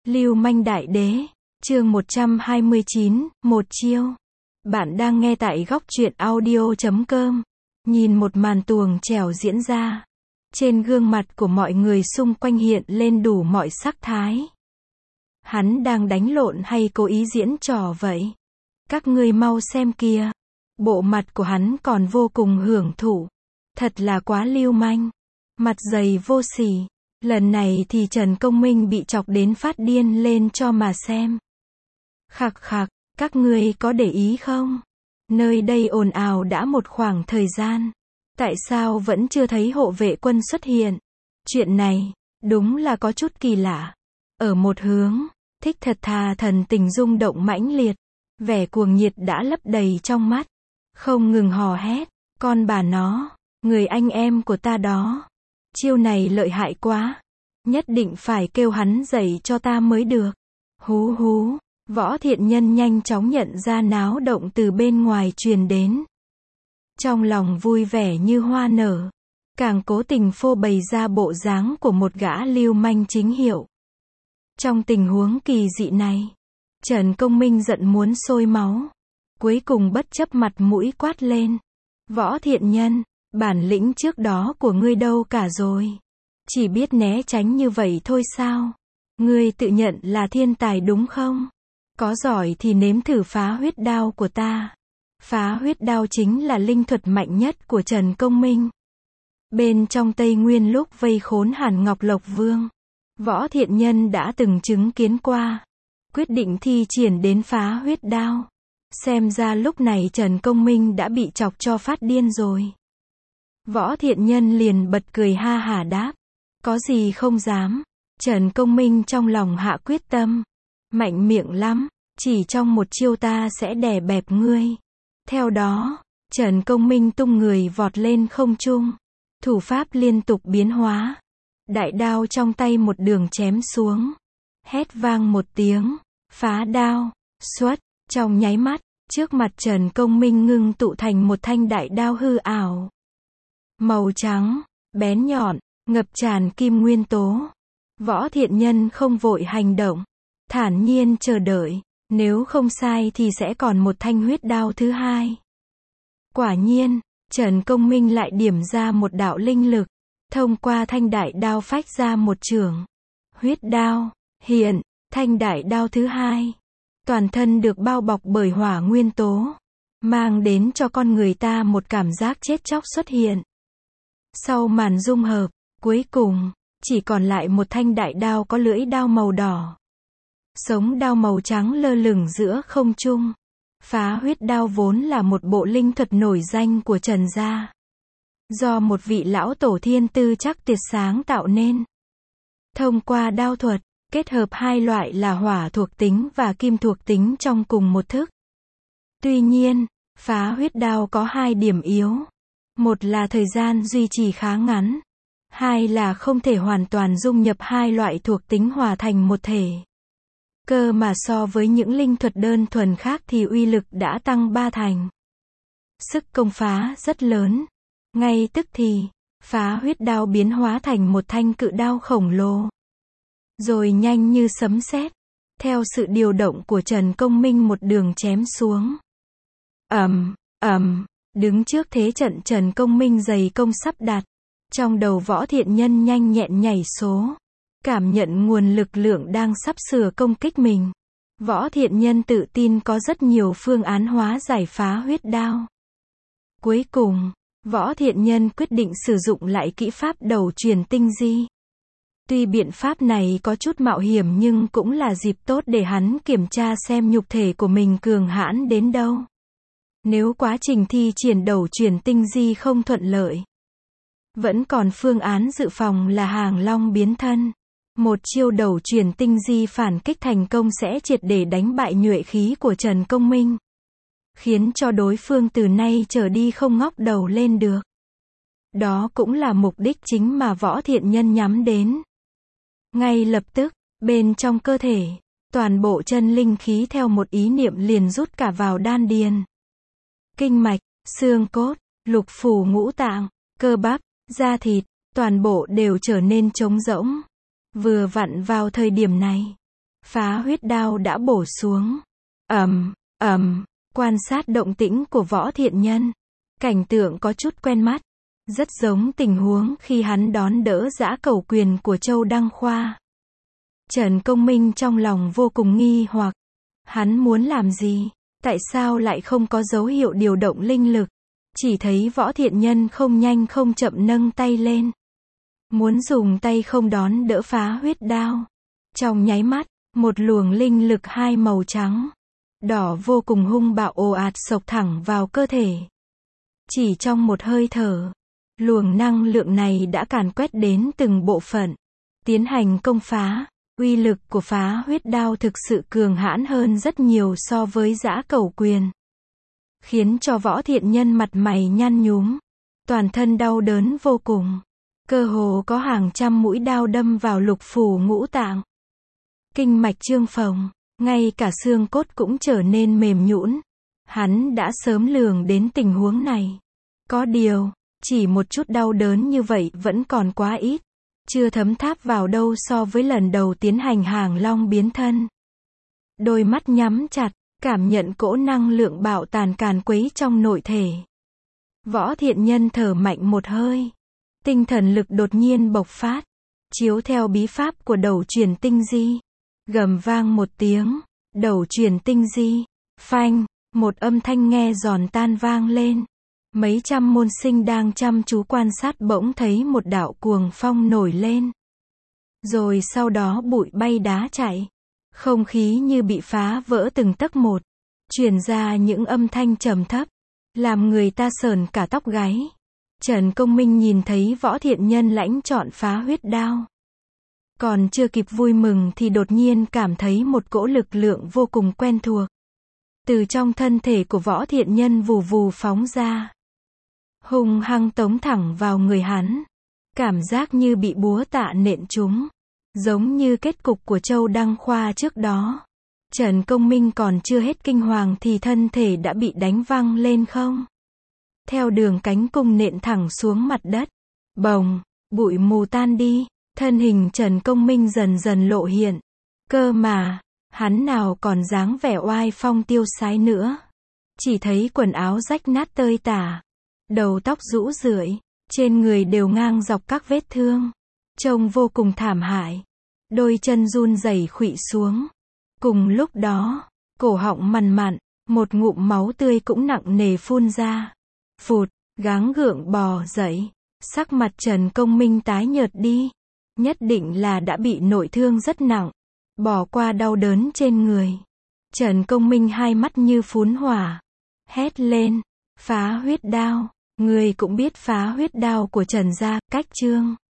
Lưu manh đại đế, chương 129, một chiêu. Bạn đang nghe tại góc truyện audio.com. Nhìn một màn tuồng trèo diễn ra. Trên gương mặt của mọi người xung quanh hiện lên đủ mọi sắc thái. Hắn đang đánh lộn hay cố ý diễn trò vậy? Các ngươi mau xem kìa. Bộ mặt của hắn còn vô cùng hưởng thụ. Thật là quá lưu manh. Mặt dày vô sỉ. Lần này thì Trần Công Minh bị chọc đến phát điên lên cho mà xem. Khặc khặc, các ngươi có để ý không? Nơi đây ồn ào đã một khoảng thời gian. Tại sao vẫn chưa thấy hộ vệ quân xuất hiện? Chuyện này, đúng là có chút kỳ lạ. Ở một hướng, Thích Thật Thà thần tình rung động mãnh liệt. Vẻ cuồng nhiệt đã lấp đầy trong mắt. Không ngừng hò hét, con bà nó, người anh em của ta đó. Chiêu này lợi hại quá. Nhất định phải kêu hắn dậy cho ta mới được. Hú hú, Võ Thiện Nhân nhanh chóng nhận ra náo động từ bên ngoài truyền đến. Trong lòng vui vẻ như hoa nở. Càng cố tình phô bày ra bộ dáng của một gã lưu manh chính hiệu. Trong tình huống kỳ dị này, Trần Công Minh giận muốn sôi máu. Cuối cùng bất chấp mặt mũi quát lên. Võ Thiện Nhân, bản lĩnh trước đó của ngươi đâu cả rồi? Chỉ biết né tránh như vậy thôi sao? Ngươi tự nhận là thiên tài đúng không? Có giỏi thì nếm thử phá huyết đao của ta. Phá huyết đao chính là linh thuật mạnh nhất của Trần Công Minh. Bên trong Tây Nguyên lúc vây khốn Hàn Ngọc Lộc Vương, Võ Thiện Nhân đã từng chứng kiến qua. Quyết định thi triển đến phá huyết đao. Xem ra lúc này Trần Công Minh đã bị chọc cho phát điên rồi. Võ Thiện Nhân liền bật cười ha hả đáp. Có gì không dám. Trần Công Minh trong lòng hạ quyết tâm. Mạnh miệng lắm. Chỉ trong một chiêu ta sẽ đè bẹp ngươi. Theo đó, Trần Công Minh tung người vọt lên không trung. Thủ pháp liên tục biến hóa. Đại đao trong tay một đường chém xuống. Hét vang một tiếng. Phá đao. Xuất. Trong nháy mắt, trước mặt Trần Công Minh ngưng tụ thành một thanh đại đao hư ảo. Màu trắng, bén nhọn, ngập tràn kim nguyên tố. Võ Thiện Nhân không vội hành động. Thản nhiên chờ đợi. Nếu không sai thì sẽ còn một thanh huyết đao thứ hai. Quả nhiên, Trần Công Minh lại điểm ra một đạo linh lực. Thông qua thanh đại đao phách ra một chưởng. Huyết đao, hiện, thanh đại đao thứ hai. Toàn thân được bao bọc bởi hỏa nguyên tố. Mang đến cho con người ta một cảm giác chết chóc xuất hiện. Sau màn dung hợp, cuối cùng, chỉ còn lại một thanh đại đao có lưỡi đao màu đỏ. Sống đao màu trắng lơ lửng giữa không trung. Phá huyết đao vốn là một bộ linh thuật nổi danh của Trần gia. Do một vị lão tổ thiên tư chắc tuyệt sáng tạo nên. Thông qua đao thuật, kết hợp hai loại là hỏa thuộc tính và kim thuộc tính trong cùng một thức. Tuy nhiên, phá huyết đao có hai điểm yếu. Một là thời gian duy trì khá ngắn. Hai là không thể hoàn toàn dung nhập hai loại thuộc tính hòa thành một thể. Cơ mà so với những linh thuật đơn thuần khác thì uy lực đã tăng 3 thành. Sức công phá rất lớn. Ngay tức thì, phá huyết đao biến hóa thành một thanh cự đao khổng lồ. Rồi nhanh như sấm sét, theo sự điều động của Trần Công Minh một đường chém xuống. Đứng trước thế trận Trần Công Minh dày công sắp đặt. Trong đầu Võ Thiện Nhân nhanh nhẹn nhảy số. Cảm nhận nguồn lực lượng đang sắp sửa công kích mình. Võ Thiện Nhân tự tin có rất nhiều phương án hóa giải phá huyết đao. Cuối cùng, Võ Thiện Nhân quyết định sử dụng lại kỹ pháp đầu truyền tinh di. Tuy biện pháp này có chút mạo hiểm nhưng cũng là dịp tốt để hắn kiểm tra xem nhục thể của mình cường hãn đến đâu. Nếu quá trình thi triển đầu truyền tinh di không thuận lợi, vẫn còn phương án dự phòng là Hàng Long biến thân. Một chiêu đầu truyền tinh di phản kích thành công sẽ triệt để đánh bại nhuệ khí của Trần Công Minh. Khiến cho đối phương từ nay trở đi không ngóc đầu lên được. Đó cũng là mục đích chính mà Võ Thiện Nhân nhắm đến. Ngay lập tức, bên trong cơ thể, toàn bộ chân linh khí theo một ý niệm liền rút cả vào đan điền. Kinh mạch, xương cốt, lục phủ ngũ tạng, cơ bắp, da thịt, toàn bộ đều trở nên trống rỗng. Vừa vặn vào thời điểm này, phá huyết đao đã bổ xuống. Quan sát động tĩnh của Võ Thiện Nhân. Cảnh tượng có chút quen mắt. Rất giống tình huống khi hắn đón đỡ dã cẩu quyền của Châu Đăng Khoa. Trần Công Minh trong lòng vô cùng nghi hoặc. Hắn muốn làm gì? Tại sao lại không có dấu hiệu điều động linh lực? Chỉ thấy Võ Thiện Nhân không nhanh không chậm nâng tay lên. Muốn dùng tay không đón đỡ phá huyết đao. Trong nháy mắt, một luồng linh lực hai màu trắng, đỏ vô cùng hung bạo ồ ạt xộc thẳng vào cơ thể. Chỉ trong một hơi thở, luồng năng lượng này đã càn quét đến từng bộ phận, tiến hành công phá. Uy lực của phá huyết đao thực sự cường hãn hơn rất nhiều so với dã cẩu quyền. Khiến cho Võ Thiện Nhân mặt mày nhăn nhúm, toàn thân đau đớn vô cùng. Cơ hồ có hàng trăm mũi đao đâm vào lục phủ ngũ tạng. Kinh mạch trương phồng, ngay cả xương cốt cũng trở nên mềm nhũn. Hắn đã sớm lường đến tình huống này. Có điều, chỉ một chút đau đớn như vậy vẫn còn quá ít. Chưa thấm tháp vào đâu so với lần đầu tiến hành hàng long biến thân. Đôi mắt nhắm chặt, cảm nhận cỗ năng lượng bạo tàn càn quấy trong nội thể. Võ Thiện Nhân thở mạnh một hơi. Tinh thần lực đột nhiên bộc phát. Chiếu theo bí pháp của đầu truyền tinh di. Gầm vang một tiếng. Đầu truyền tinh di. Phanh. Một âm thanh nghe giòn tan vang lên. Mấy trăm môn sinh đang chăm chú quan sát bỗng thấy một đạo cuồng phong nổi lên. Rồi sau đó bụi bay đá chạy. Không khí như bị phá vỡ từng tấc một. Truyền ra những âm thanh trầm thấp. Làm người ta sởn cả tóc gáy. Trần Công Minh nhìn thấy Võ Thiện Nhân lãnh chọn phá huyết đao. Còn chưa kịp vui mừng thì đột nhiên cảm thấy một cỗ lực lượng vô cùng quen thuộc. Từ trong thân thể của Võ Thiện Nhân vù vù phóng ra. Hung hăng tống thẳng vào người hắn. Cảm giác như bị búa tạ nện trúng. Giống như kết cục của Châu Đăng Khoa trước đó. Trần Công Minh còn chưa hết kinh hoàng thì thân thể đã bị đánh văng lên không. Theo đường cánh cung nện thẳng xuống mặt đất. Bồng, bụi mù tan đi. Thân hình Trần Công Minh dần dần lộ hiện. Cơ mà, hắn nào còn dáng vẻ oai phong tiêu sái nữa. Chỉ thấy quần áo rách nát tơi tả. Đầu tóc rũ rượi. Trên người đều ngang dọc các vết thương. Trông vô cùng thảm hại. Đôi chân run rẩy khuỵu xuống. Cùng lúc đó, cổ họng mằn mặn, một ngụm máu tươi cũng nặng nề phun ra. Phụt, gắng gượng bò dậy. Sắc mặt Trần Công Minh tái nhợt đi. Nhất định là đã bị nội thương rất nặng. Bỏ qua đau đớn trên người. Trần Công Minh hai mắt như phún hỏa. Hét lên. Phá huyết đao. Người cũng biết phá huyết đao của Trần gia, cách chương.